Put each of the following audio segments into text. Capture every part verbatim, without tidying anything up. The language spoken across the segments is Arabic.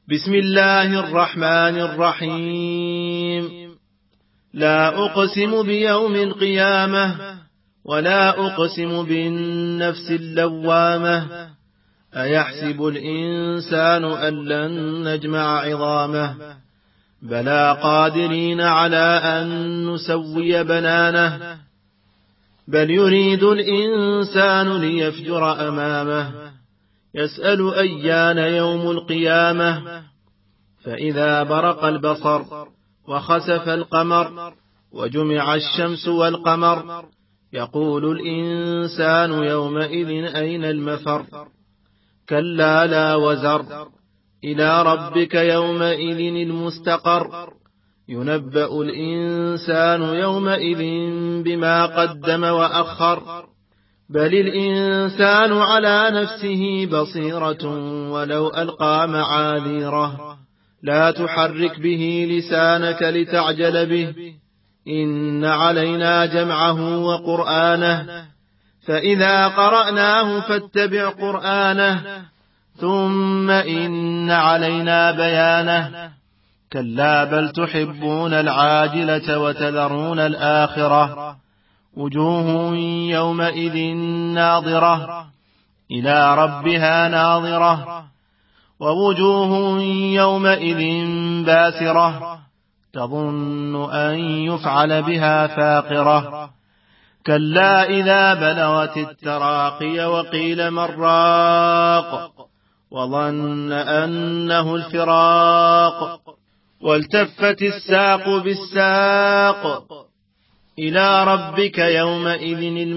بسم الله الرحمن الرحيم. لا أقسم بيوم القيامة ولا أقسم بالنفس اللوامة أيحسب الإنسان أن لن نجمع عظامه بلى قادرين على أن نسوي بنانه بل يريد الإنسان ليفجر أمامه يسأل أيان يوم القيامة فإذا برق البصر وخسف القمر وجمع الشمس والقمر يقول الإنسان يومئذ أين المفر كلا لا وزر إلى ربك يومئذ المستقر ينبأ الإنسان يومئذ بما قدم وأخر بل الإنسان على نفسه بصيرة ولو ألقى معاذيره لا تحرك به لسانك لتعجل به إن علينا جمعه وقرآنه فإذا قرأناه فاتبع قرآنه ثم إن علينا بيانه كلا بل تحبون العاجلة وتذرون الآخرة وجوه يومئذ ناظرة إلى ربها ناظرة ووجوه يومئذ باسرة تظن أن يفعل بها فاقرة كلا إذا بلغت التراقي وقيل من راق وظن أنه الفراق والتفت الساق بالساق إلى ربك يومئذ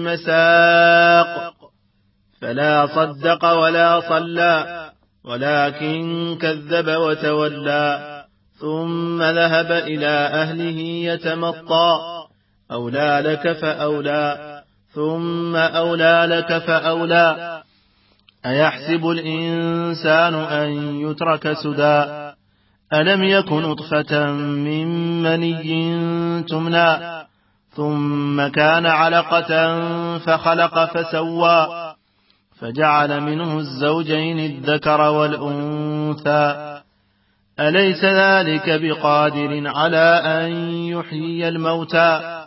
المساق فلا صدق ولا صلى ولكن كذب وتولى ثم ذهب إلى أهله يتمطى أولى لك فأولى ثم أولى لك فأولى أيحسب الإنسان أن يترك سدى ألم يكن نطفة من مني تمنى ثم كان علقة فخلق فسوى فجعل منه الزوجين الذكر والأنثى أليس ذلك بقادر على أن يحيي الموتى